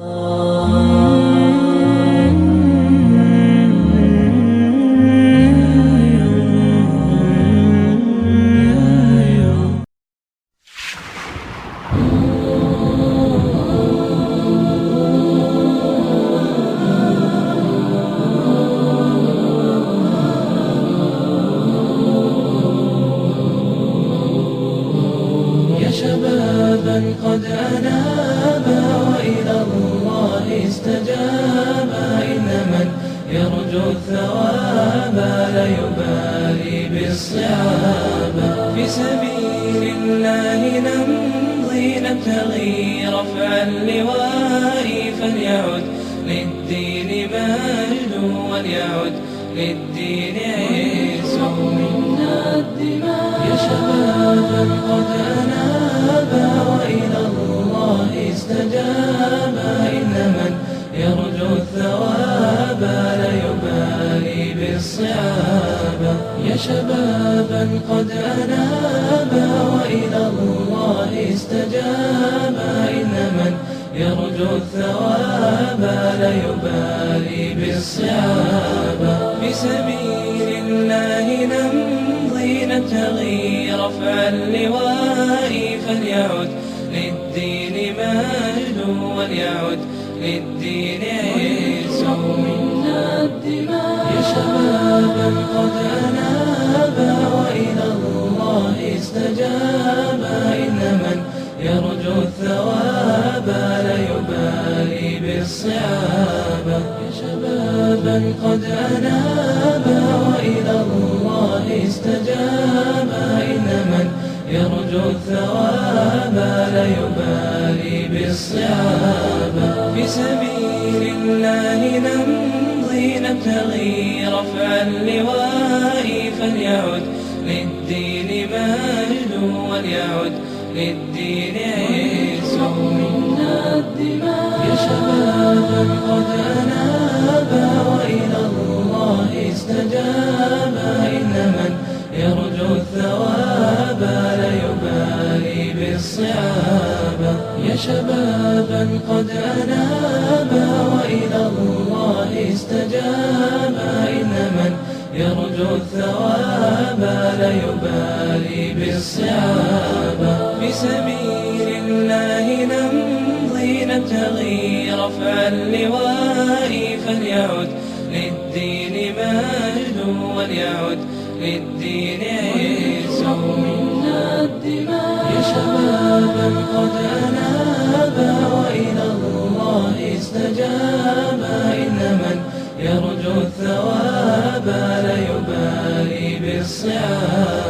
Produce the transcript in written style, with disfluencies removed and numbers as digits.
شبابا قد أنابا وإلى الله استجابا، إن من يرجو الثواب لا يبالي بالصعاب. في سبيل الله نمضي نبتغي رفع اللواء، فليعد للدين مجد وليعد للدين عز منا الدماء. يا شبابا قد أنابا وإلى الله استجابا، إن من يرجو الثواب لا يبالي بالصعاب. يا شبابا قد أنابا وإلى الله استجابا، إن من يرجو الثواب لا يبالي بالصعاب. في سبيل الله نمضي نبتغي رفع اللواء، فليعد للدين مجد وليعد للدين عز منا الدماء. يا شبابا قد أنابا وإلى الله استجابا، إن من يرجو الثواب لا يبالي بالصعاب. يا شبابا قد أنابا وإلى الله استجابا، إن من يرجو الثواب لا يبالي بالصعاب. في سبيل الله نمضي نبتغي رفع اللواء، فليعد للدين مجد وليعد للدين عز منا الدماء. يا شبابا قد أنابا وإلى الله استجابا، إن من يرجو الثواب لا يبالي بالصعاب. يا شبابا قد أنابا وإلى الله استجابا، إن من يرجو الثواب لا يبالي بالصعاب. في سبيل الله نمضي نبتغي رفع اللواء، فليعد للدين مجد وليعد للدين عز منا الدماء. يا شبابا قد أنابا وإلى الله استجابا، إن من يرجو الثواب لا يبالي بالصعاب.